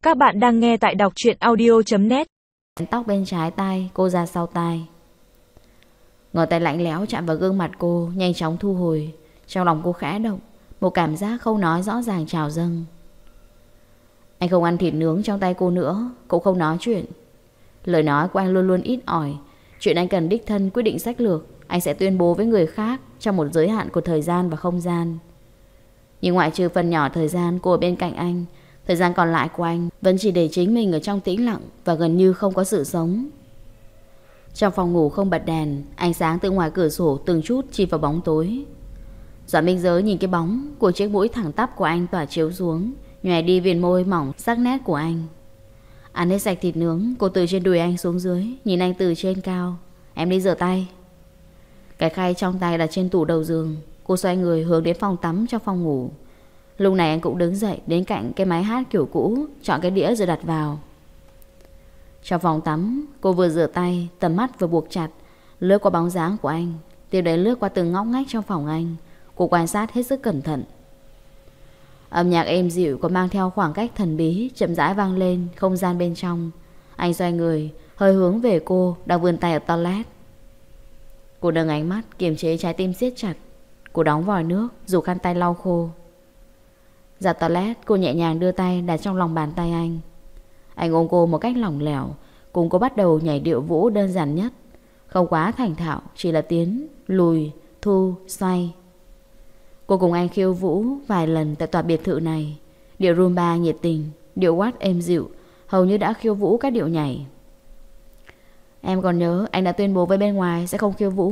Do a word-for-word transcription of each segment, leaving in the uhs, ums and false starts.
Các bạn đang nghe tại đọc truyện audio chấm net. Tóc bên trái tai cô ra sau tai. Ngón tay lạnh lẽo chạm vào gương mặt cô, nhanh chóng thu hồi. Trong lòng cô khẽ động, một cảm giác không nói rõ ràng trào dâng. Anh không ăn thịt nướng trong tay cô nữa, cũng không nói chuyện. Lời nói của anh luôn luôn ít ỏi. Chuyện anh cần đích thân quyết định sách lược, anh sẽ tuyên bố với người khác trong một giới hạn của thời gian và không gian. Nhưng ngoại trừ phần nhỏ thời gian cô ở bên cạnh anh, thời gian còn lại của anh vẫn chỉ để chính mình ở trong tĩnh lặng và gần như không có sự sống. Trong phòng ngủ không bật đèn, ánh sáng từ ngoài cửa sổ từng chút chìm vào bóng tối. Doãn Minh Giới nhìn cái bóng của chiếc mũi thẳng tắp của anh tỏa chiếu xuống, nhòe đi viền môi mỏng sắc nét của anh. Ăn hết sạch thịt nướng, cô từ trên đùi anh xuống dưới, nhìn anh từ trên cao. Em đi rửa tay. Cái khay trong tay đặt trên tủ đầu giường. Cô xoay người hướng đến phòng tắm trong phòng ngủ. Lúc này anh cũng đứng dậy đến cạnh cái máy hát kiểu cũ, chọn cái đĩa rồi đặt vào. Trong phòng tắm, cô vừa rửa tay, tầm mắt vừa buộc chặt, lướt qua bóng dáng của anh, tiếp đến lướt qua từng ngóc ngách trong phòng anh. Cô quan sát hết sức cẩn thận. Âm nhạc êm dịu có mang theo khoảng cách thần bí chậm rãi vang lên không gian bên trong. Anh xoay người, hơi hướng về cô đang vươn tay ở toilet. Cô nâng ánh mắt, kiềm chế trái tim siết chặt. Cô đóng vòi nước, dùng khăn tay lau khô. Ra toilet, cô nhẹ nhàng đưa tay đặt trong lòng bàn tay anh. Anh ôm cô một cách lỏng lẻo, cùng cô bắt đầu nhảy điệu vũ đơn giản nhất, không quá thành thạo, chỉ là tiến, lùi, thu, xoay. Cô cùng anh khiêu vũ vài lần tại tòa biệt thự này. Điệu rumba nhiệt tình, điệu waltz êm dịu, hầu như đã khiêu vũ các điệu nhảy. Em còn nhớ anh đã tuyên bố với bên ngoài sẽ không khiêu vũ.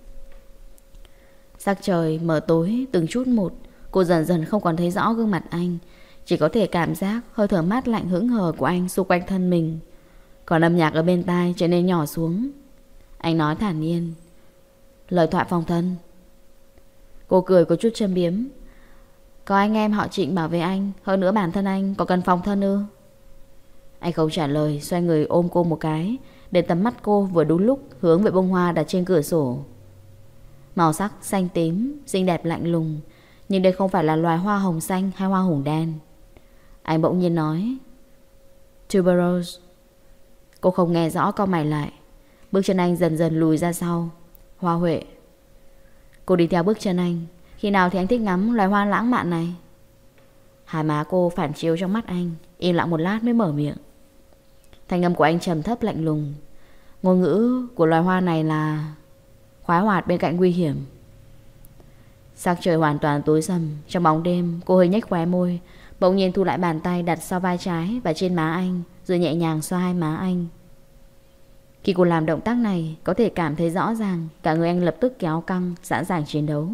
Sắc trời mở tối từng chút một. Cô dần dần không còn thấy rõ gương mặt anh, chỉ có thể cảm giác hơi thở mát lạnh hững hờ của anh xung quanh thân mình. Còn âm nhạc ở bên tai trở nên nhỏ xuống. Anh nói thản nhiên: lời thoại phòng thân. Cô cười có chút châm biếm: có anh em họ Trịnh bảo vệ anh, hơn nữa bản thân anh có cần phòng thân ư? Anh không trả lời, xoay người ôm cô một cái, để tầm mắt cô vừa đúng lúc hướng về bông hoa đặt trên cửa sổ. Màu sắc xanh tím, xinh đẹp lạnh lùng, nhưng đây không phải là loài hoa hồng xanh hay hoa hồng đen. Anh bỗng nhiên nói: Tuberose. Cô không nghe rõ, cau mày lại. Bước chân anh dần dần lùi ra sau. Hoa huệ. Cô đi theo bước chân anh. Khi nào thì anh thích ngắm loài hoa lãng mạn này? Hai má cô phản chiếu trong mắt anh, im lặng một lát mới mở miệng. Thanh âm của anh trầm thấp lạnh lùng. Ngôn ngữ của loài hoa này là khoái hoạt bên cạnh nguy hiểm. Sắc trời hoàn toàn tối sầm. Trong bóng đêm, cô hơi nhếch khóe môi, bỗng nhiên thu lại bàn tay đặt sau vai trái và trên má anh, rồi nhẹ nhàng xoa hai má anh. Khi cô làm động tác này, có thể cảm thấy rõ ràng cả người anh lập tức kéo căng, sẵn sàng chiến đấu.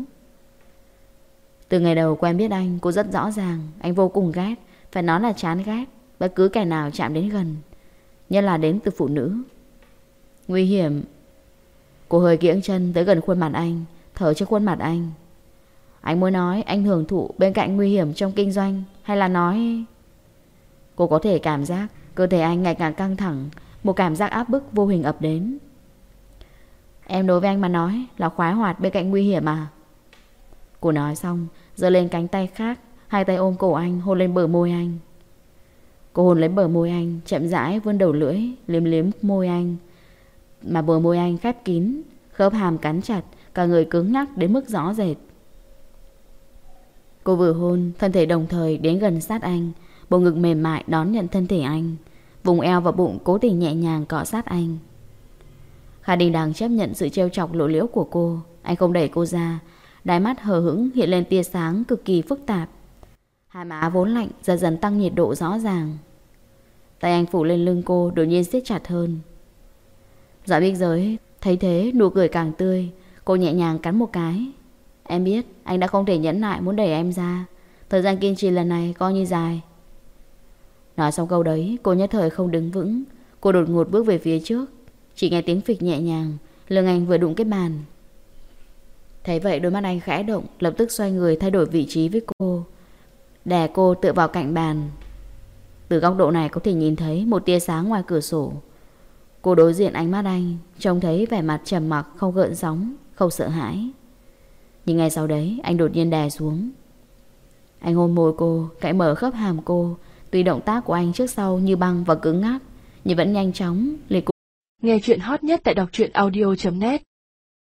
Từ ngày đầu quen biết anh, cô rất rõ ràng anh vô cùng ghét, phải nói là chán ghét bất cứ kẻ nào chạm đến gần, nhất là đến từ phụ nữ. Nguy hiểm. Cô hơi kiễng chân tới gần khuôn mặt anh, thở trên khuôn mặt anh. Anh muốn nói anh hưởng thụ bên cạnh nguy hiểm trong kinh doanh, hay là nói... Cô có thể cảm giác cơ thể anh ngày càng căng thẳng, một cảm giác áp bức vô hình ập đến. Em đối với anh mà nói là khoái hoạt bên cạnh nguy hiểm à? Cô nói xong, giơ lên cánh tay khác, hai tay ôm cổ anh, hôn lên bờ môi anh. Cô hôn lấy bờ môi anh, chậm rãi vươn đầu lưỡi liếm liếm môi anh, mà bờ môi anh khép kín, khớp hàm cắn chặt, cả người cứng nhắc đến mức rõ rệt. Cô vừa hôn, thân thể đồng thời đến gần sát anh, bộ ngực mềm mại đón nhận thân thể anh, vùng eo và bụng cố tình nhẹ nhàng cọ sát anh. Kha Đình Đằng chấp nhận sự trêu chọc lộ liễu của cô. Anh không đẩy cô ra, đáy mắt hờ hững hiện lên tia sáng cực kỳ phức tạp. Hai má vốn lạnh dần dần tăng nhiệt độ rõ ràng. Tay anh phủ lên lưng cô đột nhiên siết chặt hơn. Doãn Minh Giới thấy thế, nụ cười càng tươi. Cô nhẹ nhàng cắn một cái. Em biết anh đã không thể nhẫn nại muốn đẩy em ra. Thời gian kiên trì lần này coi như dài. Nói xong câu đấy, cô nhất thời không đứng vững. Cô đột ngột bước về phía trước. Chỉ nghe tiếng phịch nhẹ nhàng, lưng anh vừa đụng cái bàn. Thấy vậy đôi mắt anh khẽ động, lập tức xoay người thay đổi vị trí với cô, đè cô tựa vào cạnh bàn. Từ góc độ này có thể nhìn thấy một tia sáng ngoài cửa sổ. Cô đối diện ánh mắt anh, trông thấy vẻ mặt trầm mặc, không gợn sóng, không sợ hãi. Nhưng ngay sau đấy anh đột nhiên đè xuống. Anh hôn môi cô, cạy mở khớp hàm cô, Tuy động tác của anh trước sau như băng và cứng ngắc, nhưng vẫn nhanh chóng. Liệt Nghe chuyện hot nhất tại đọc truyện audio chấm net